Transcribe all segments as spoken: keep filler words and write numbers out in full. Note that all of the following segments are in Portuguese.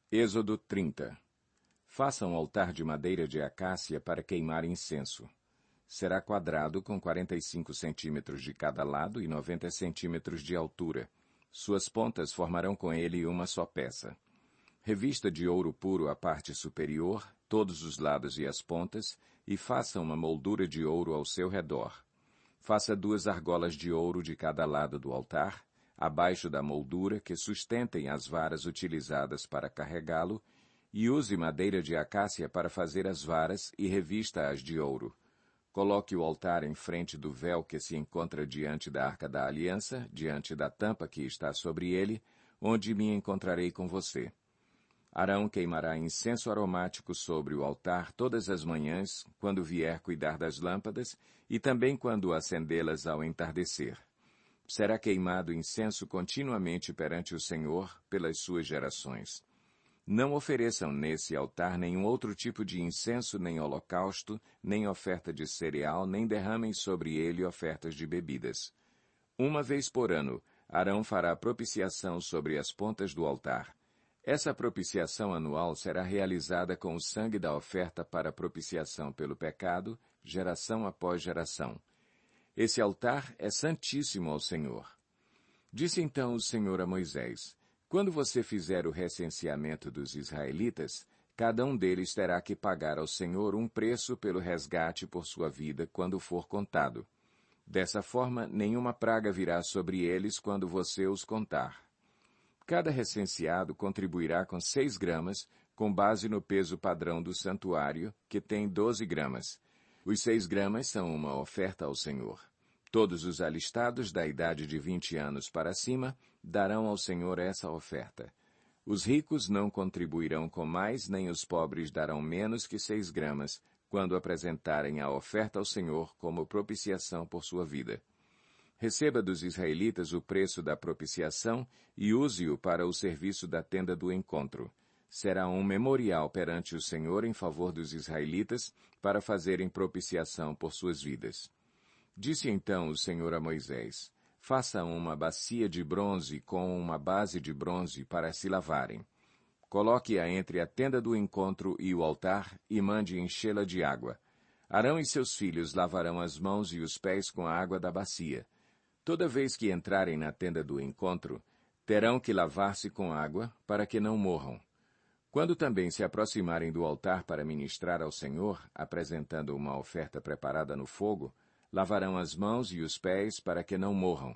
Êxodo trinta. Faça um altar de madeira de acácia para queimar incenso. Será quadrado com quarenta e cinco centímetros de cada lado e noventa centímetros de altura. Suas pontas formarão com ele uma só peça. Revista de ouro puro a parte superior, todos os lados e as pontas, e faça uma moldura de ouro ao seu redor. Faça duas argolas de ouro de cada lado do altar, abaixo da moldura, que sustentem as varas utilizadas para carregá-lo, e use madeira de acácia para fazer as varas e revista-as de ouro. Coloque o altar em frente do véu que se encontra diante da Arca da Aliança, diante da tampa que está sobre ele, onde me encontrarei com você. Arão queimará incenso aromático sobre o altar todas as manhãs, quando vier cuidar das lâmpadas, e também quando acendê-las ao entardecer. Será queimado incenso continuamente perante o Senhor pelas suas gerações. Não ofereçam nesse altar nenhum outro tipo de incenso, nem holocausto, nem oferta de cereal, nem derramem sobre ele ofertas de bebidas. Uma vez por ano, Arão fará propiciação sobre as pontas do altar. Essa propiciação anual será realizada com o sangue da oferta para propiciação pelo pecado, geração após geração. Esse altar é santíssimo ao Senhor. Disse então o Senhor a Moisés: Quando você fizer o recenseamento dos israelitas, cada um deles terá que pagar ao Senhor um preço pelo resgate por sua vida quando for contado. Dessa forma, nenhuma praga virá sobre eles quando você os contar. Cada recenseado contribuirá com seis gramas, com base no peso padrão do santuário, que tem doze gramas. Os seis gramas são uma oferta ao Senhor. Todos os alistados da idade de vinte anos para cima darão ao Senhor essa oferta. Os ricos não contribuirão com mais, nem os pobres darão menos que seis gramas, quando apresentarem a oferta ao Senhor como propiciação por sua vida. Receba dos israelitas o preço da propiciação e use-o para o serviço da tenda do encontro. Será um memorial perante o Senhor em favor dos israelitas para fazerem propiciação por suas vidas. Disse então o Senhor a Moisés: Faça uma bacia de bronze com uma base de bronze para se lavarem. Coloque-a entre a tenda do encontro e o altar e mande enchê-la de água. Arão e seus filhos lavarão as mãos e os pés com a água da bacia. Toda vez que entrarem na tenda do encontro, terão que lavar-se com água para que não morram. Quando também se aproximarem do altar para ministrar ao Senhor, apresentando uma oferta preparada no fogo, lavarão as mãos e os pés para que não morram.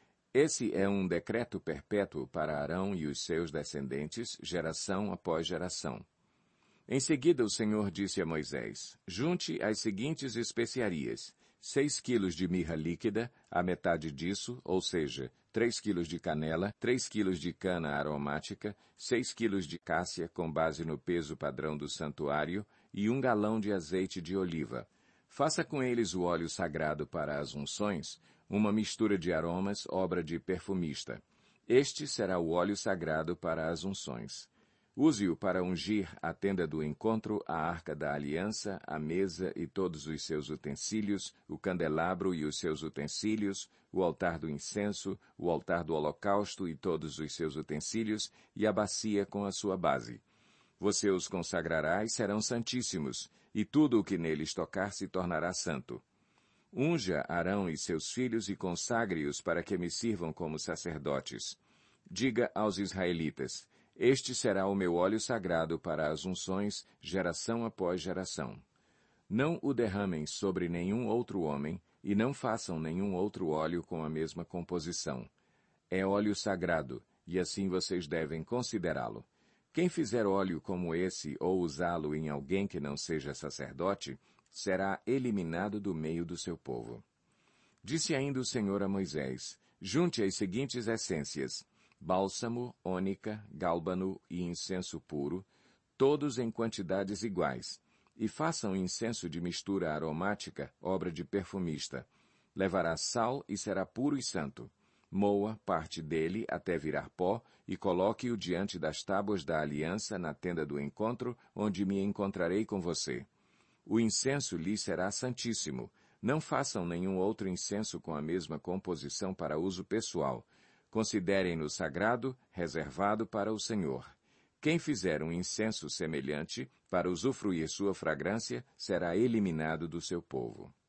Esse é um decreto perpétuo para Arão e os seus descendentes, geração após geração. Em seguida o Senhor disse a Moisés: Junte as seguintes especiarias: seis quilos de mirra líquida, a metade disso, ou seja, três quilos de canela, três quilos de cana aromática, seis quilos de cássia com base no peso padrão do santuário e um galão de azeite de oliva. Faça com eles o óleo sagrado para as unções, uma mistura de aromas, obra de perfumista. Este será o óleo sagrado para as unções. Use-o para ungir a tenda do encontro, a arca da aliança, a mesa e todos os seus utensílios, o candelabro e os seus utensílios, o altar do incenso, o altar do holocausto e todos os seus utensílios, e a bacia com a sua base. Você os consagrará e serão santíssimos, e tudo o que neles tocar se tornará santo. Unja Arão e seus filhos e consagre-os para que me sirvam como sacerdotes. Diga aos israelitas: Este será o meu óleo sagrado para as unções, geração após geração. Não o derramem sobre nenhum outro homem, e não façam nenhum outro óleo com a mesma composição. É óleo sagrado, e assim vocês devem considerá-lo. Quem fizer óleo como esse ou usá-lo em alguém que não seja sacerdote, será eliminado do meio do seu povo. Disse ainda o Senhor a Moisés: Junte as seguintes essências: bálsamo, ônica, gálbano e incenso puro, todos em quantidades iguais, e façam incenso de mistura aromática, obra de perfumista. Levará sal e será puro e santo. Moa parte dele até virar pó e coloque-o diante das tábuas da aliança na tenda do encontro, onde me encontrarei com você. O incenso lhe será santíssimo. Não façam nenhum outro incenso com a mesma composição para uso pessoal. Considerem-no sagrado, reservado para o Senhor. Quem fizer um incenso semelhante, para usufruir sua fragrância, será eliminado do seu povo.